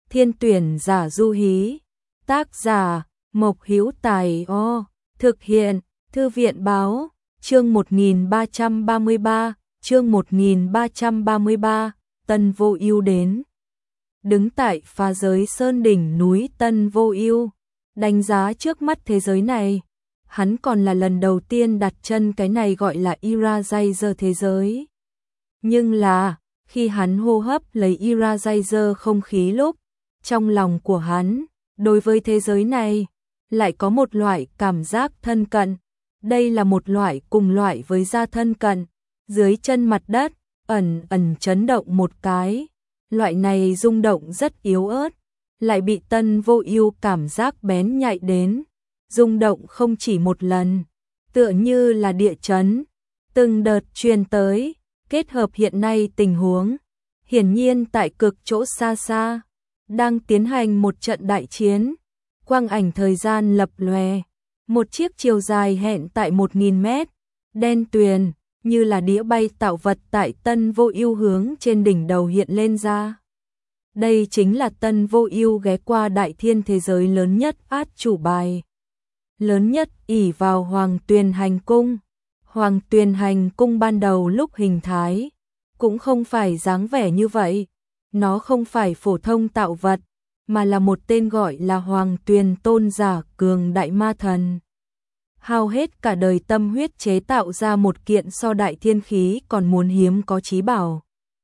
Thiên tuyển giả du hí. Tác giả Mộc Hữu Tài. Thực hiện Thư viện báo. Chương 1333. Chương 1333. Tân Vô Ưu đến. Đứng tại phá giới sơn đỉnh núi Tân Vô Ưu, đánh giá trước mắt thế giới này, hắn còn là lần đầu tiên đặt chân cái này gọi là Irajazer thế giới. Nhưng là, khi hắn hô hấp lấy Irajazer không khí lúc, trong lòng của hắn, đối với thế giới này, lại có một loại cảm giác thân cận. Đây là một loại cùng loại với da thân cận, dưới chân mặt đất, ẩn ẩn chấn động một cái. Loại này rung động rất yếu ớt, lại bị Tân Vô Ưu cảm giác bén nhạy đến. Rung động không chỉ một lần, tựa như là địa chấn, từng đợt truyền tới, kết hợp hiện nay tình huống. Hiển nhiên tại cực chỗ xa xa, đang tiến hành một trận đại chiến. Quang ảnh thời gian lập lòe, một chiếc chiều dài hẹn tại 1000 mét, đen tuyền, như là đĩa bay tạo vật tại Tân Vô Ưu hướng trên đỉnh đầu hiện lên ra. Đây chính là Tân Vô Ưu ghé qua đại thiên thế giới lớn nhất át chủ bài. Lớn nhất ỷ vào Hoàng Tuyền Hành Cung. Hoàng Tuyền Hành Cung ban đầu lúc hình thái cũng không phải dáng vẻ như vậy, nó không phải phổ thông tạo vật, mà là một tên gọi là Hoàng Tuyền Tôn giả cường đại ma thần. Hao hết cả đời tâm huyết chế tạo ra một kiện so đại thiên khí còn muốn hiếm có chí bảo.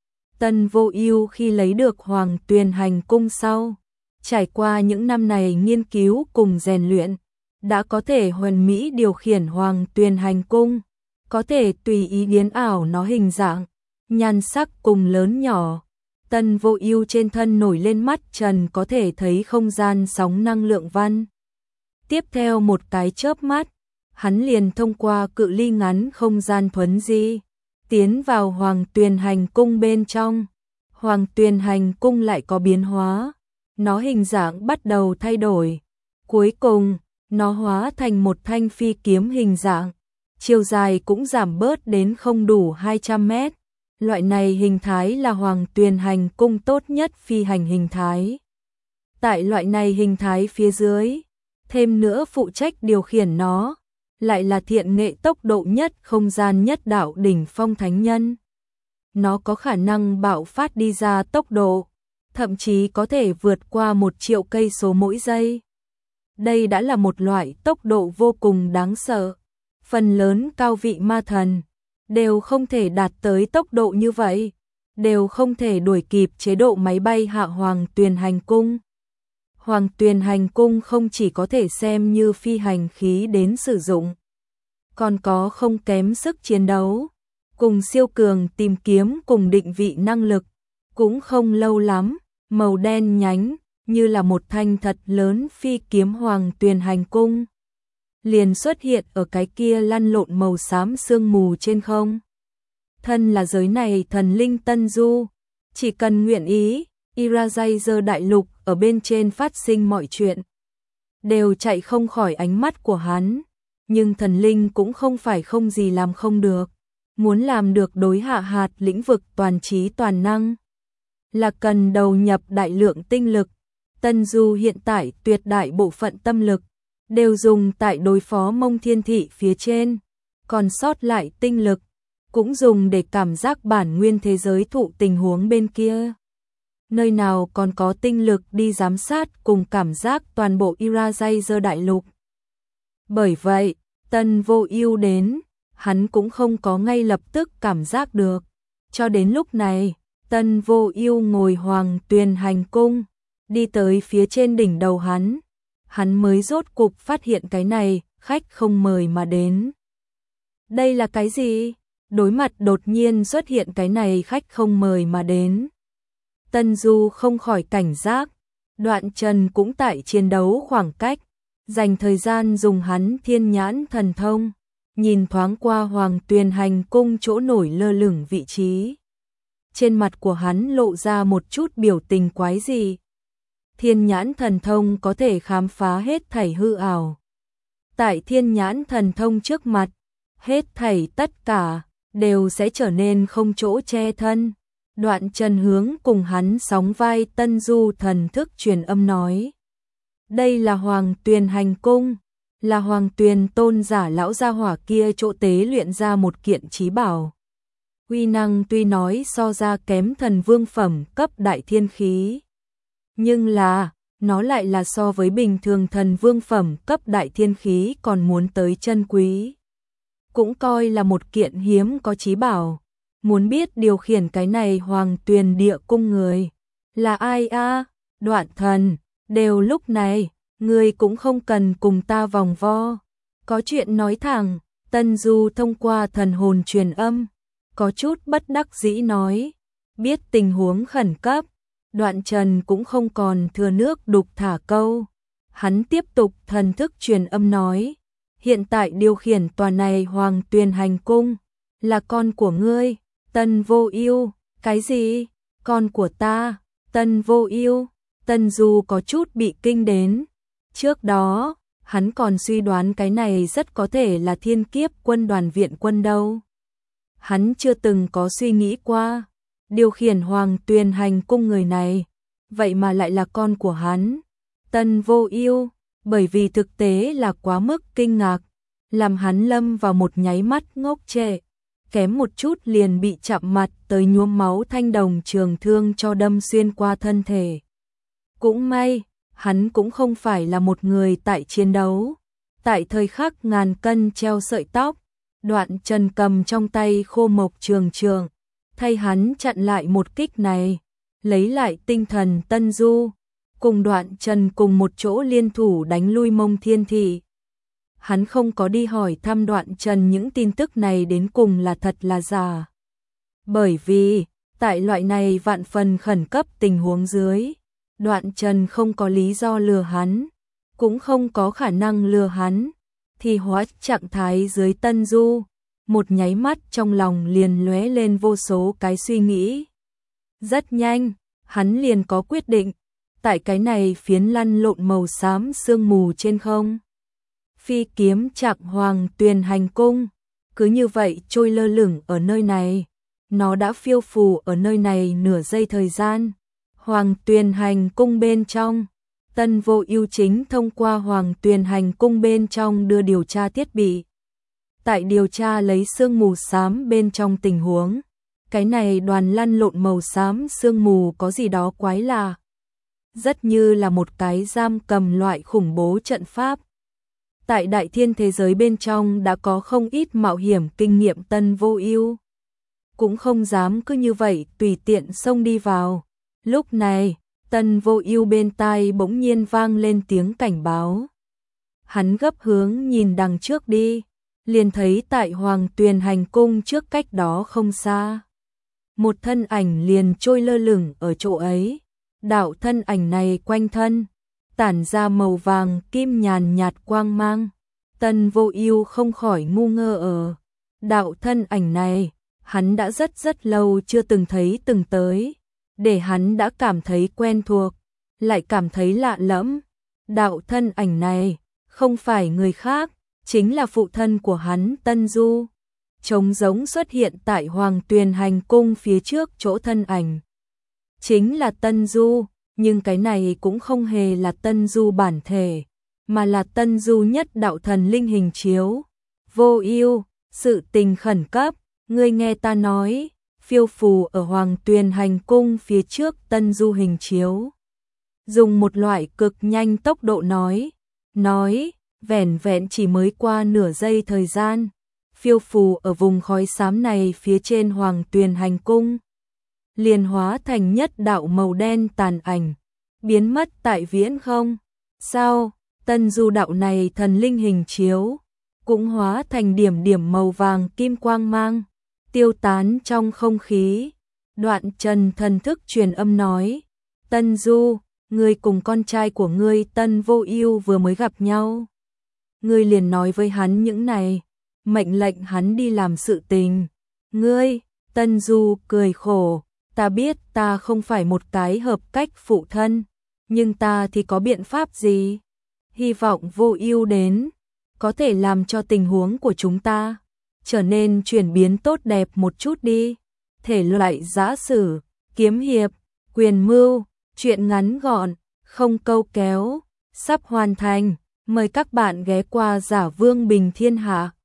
Tân Vô Ưu khi lấy được Hoàng Tuyền Hành Cung sau, trải qua những năm này nghiên cứu cùng rèn luyện, đã có thể hoàn mỹ điều khiển Hoàng Tuyền Hành Cung, có thể tùy ý biến ảo nó hình dạng, nhan sắc cùng lớn nhỏ. Tân Vô Ưu trên thân nổi lên mắt trần có thể thấy không gian sóng năng lượng văn. Tiếp theo một cái chớp mắt, hắn liền thông qua cự ly ngắn không gian thuấn di, tiến vào Hoàng Tuyền Hành Cung bên trong. Hoàng Tuyền Hành Cung lại có biến hóa, nó hình dạng bắt đầu thay đổi. Cuối cùng, nó hóa thành một thanh phi kiếm hình dạng, chiều dài cũng giảm bớt đến không đủ 200 mét. Loại này hình thái là Hoàng Tuyền Hành Cung tốt nhất phi hành hình thái. Tại loại này hình thái phía dưới, thêm nữa phụ trách điều khiển nó, lại là thiện nghệ tốc độ nhất không gian nhất đạo đỉnh phong thánh nhân. Nó có khả năng bạo phát đi ra tốc độ, thậm chí có thể vượt qua 1 triệu cây số mỗi giây. Đây đã là một loại tốc độ vô cùng đáng sợ. Phần lớn cao vị ma thần đều không thể đạt tới tốc độ như vậy, đều không thể đuổi kịp chế độ máy bay hạ Hoàng Tuyền Hành Cung. Hoàng Tuyền Hành Cung không chỉ có thể xem như phi hành khí đến sử dụng, còn có không kém sức chiến đấu, cùng siêu cường tìm kiếm cùng định vị năng lực. Cũng không lâu lắm, màu đen nhánh, như là một thanh thật lớn phi kiếm Hoàng Tuyền Hành Cung liền xuất hiện ở cái kia lăn lộn màu xám sương mù trên không. Thân là giới này thần linh Tân Du, chỉ cần nguyện ý, Irajazer đại lục ở bên trên phát sinh mọi chuyện, đều chạy không khỏi ánh mắt của hắn. Nhưng thần linh cũng không phải không gì làm không được. Muốn làm được đối hạ hạt lĩnh vực toàn trí toàn năng, là cần đầu nhập đại lượng tinh lực. Tân Du hiện tại tuyệt đại bộ phận tâm lực đều dùng tại đối phó Mông Thiên Thị phía trên, còn sót lại tinh lực cũng dùng để cảm giác bản nguyên thế giới thụ tình huống bên kia. Nơi nào còn có tinh lực đi giám sát cùng cảm giác toàn bộ Irajazer đại lục. Bởi vậy, Tân Vô Ưu đến, hắn cũng không có ngay lập tức cảm giác được. Cho đến lúc này, Tân Vô Ưu ngồi Hoàng Tuyền Hành Cung, đi tới phía trên đỉnh đầu hắn mới rốt cục phát hiện cái này, khách không mời mà đến. Đây là cái gì? Đối mặt đột nhiên xuất hiện cái này khách không mời mà đến, Tân Du không khỏi cảnh giác. Đoạn Trần cũng tại chiến đấu khoảng cách, dành thời gian dùng hắn thiên nhãn thần thông, nhìn thoáng qua Hoàng Tuyền Hành Cung chỗ nổi lơ lửng vị trí. Trên mặt của hắn lộ ra một chút biểu tình quái dị. Thiên nhãn thần thông có thể khám phá hết thảy hư ảo. Tại thiên nhãn thần thông trước mặt, hết thảy tất cả đều sẽ trở nên không chỗ che thân. Đoạn Trần hướng cùng hắn sóng vai Tân Du thần thức truyền âm nói. Đây là Hoàng Tuyền hành cung, là Hoàng Tuyền tôn giả lão gia hỏa kia chỗ tế luyện ra một kiện chí bảo. Uy năng tuy nói so ra kém thần vương phẩm cấp đại thiên khí, nhưng là, nó lại là so với bình thường thần vương phẩm cấp đại thiên khí còn muốn tới chân quý. Cũng coi là một kiện hiếm có chí bảo. Muốn biết điều khiển cái này Hoàng Tuyền địa cung người là ai a? Đoạn Thần, đều lúc này, ngươi cũng không cần cùng ta vòng vo. Có chuyện nói thẳng, Tân Du thông qua thần hồn truyền âm, có chút bất đắc dĩ nói, biết tình huống khẩn cấp, Đoạn Trần cũng không còn thừa nước đục thả câu. Hắn tiếp tục thần thức truyền âm nói, hiện tại điều khiển tòa này Hoàng Tuyền hành cung, là con của ngươi, Tân Vô Ưu. Cái gì? Con của ta? Tân Vô Ưu? Tân Du có chút bị kinh đến. Trước đó, hắn còn suy đoán cái này rất có thể là Thiên Kiếp quân đoàn viện quân đâu. Hắn chưa từng có suy nghĩ qua, điều khiển Hoàng Tuyền hành cung người này, vậy mà lại là con của hắn, Tân Vô Ưu, bởi vì thực tế là quá mức kinh ngạc, làm hắn lâm vào một nháy mắt ngốc trệ, kém một chút liền bị chạm mặt tới nhuốm máu thanh đồng trường thương cho đâm xuyên qua thân thể. Cũng may, hắn cũng không phải là một người tại chiến đấu. Tại thời khắc ngàn cân treo sợi tóc, Đoạn Trần cầm trong tay khô mộc trường trường, thay hắn chặn lại một kích này, lấy lại tinh thần Tân Du, cùng Đoạn Trần cùng một chỗ liên thủ đánh lui Mông Thiên Thị. Hắn không có đi hỏi thăm Đoạn Trần những tin tức này đến cùng là thật là giả. Bởi vì, tại loại này vạn phần khẩn cấp tình huống dưới, Đoạn Trần không có lý do lừa hắn, cũng không có khả năng lừa hắn, thì hóa trạng thái dưới Tân Du, một nháy mắt trong lòng liền lóe lên vô số cái suy nghĩ. Rất nhanh, hắn liền có quyết định, tại cái này phiến lăn lộn màu xám sương mù trên không. Phi kiếm Trạc Hoàng Tuyền hành cung, cứ như vậy trôi lơ lửng ở nơi này, nó đã phiêu phù ở nơi này nửa giây thời gian. Hoàng Tuyền hành cung bên trong, Tân Vô Ưu chính thông qua Hoàng Tuyền hành cung bên trong đưa điều tra thiết bị. Tại điều tra lấy sương mù xám bên trong tình huống, cái này đoàn lăn lộn màu xám sương mù có gì đó quái lạ, rất như là một cái giam cầm loại khủng bố trận pháp. Tại đại thiên thế giới bên trong đã có không ít mạo hiểm kinh nghiệm Tân Vô Ưu, cũng không dám cứ như vậy tùy tiện xông đi vào. Lúc này, Tân Vô Ưu bên tai bỗng nhiên vang lên tiếng cảnh báo. Hắn gấp hướng nhìn đằng trước đi, liền thấy tại Hoàng Tuyền hành cung trước cách đó không xa, một thân ảnh liền trôi lơ lửng ở chỗ ấy. Đạo thân ảnh này quanh thân tản ra màu vàng kim nhàn nhạt quang mang. Tân Vô Ưu không khỏi ngu ngơ ở đạo thân ảnh này, hắn đã rất lâu chưa từng thấy từng tới, để hắn đã cảm thấy quen thuộc, lại cảm thấy lạ lẫm. Đạo thân ảnh này không phải người khác, chính là phụ thân của hắn Tân Du. Trống giống xuất hiện tại Hoàng Tuyền hành cung phía trước chỗ thân ảnh, chính là Tân Du, nhưng cái này cũng không hề là Tân Du bản thể, mà là Tân Du nhất đạo thần linh hình chiếu. Vô Ưu, sự tình khẩn cấp, ngươi nghe ta nói. Phiêu phù ở Hoàng Tuyền hành cung phía trước Tân Du hình chiếu, dùng một loại cực nhanh tốc độ nói, vẻn vẹn chỉ mới qua nửa giây thời gian, phiêu phù ở vùng khói xám này phía trên Hoàng Tuyền hành cung, liền hóa thành nhất đạo màu đen tàn ảnh, biến mất tại viễn không. Sao, Tân Du đạo này thần linh hình chiếu, cũng hóa thành điểm điểm màu vàng kim quang mang, tiêu tán trong không khí. Đoạn Trần thần thức truyền âm nói, Tân Du, ngươi cùng con trai của ngươi Tân Vô Ưu vừa mới gặp nhau. Ngươi liền nói với hắn những này, mệnh lệnh hắn đi làm sự tình. Ngươi, Tân Du cười khổ, ta biết ta không phải một cái hợp cách phụ thân, nhưng ta thì có biện pháp gì? Hy vọng Vô Ưu đến, có thể làm cho tình huống của chúng ta trở nên chuyển biến tốt đẹp một chút đi. thể loại giã sử, kiếm hiệp, quyền mưu, truyện ngắn gọn, không câu kéo, sắp hoàn thành. Mời các bạn ghé qua Giả Vương Bình Thiên Hạ.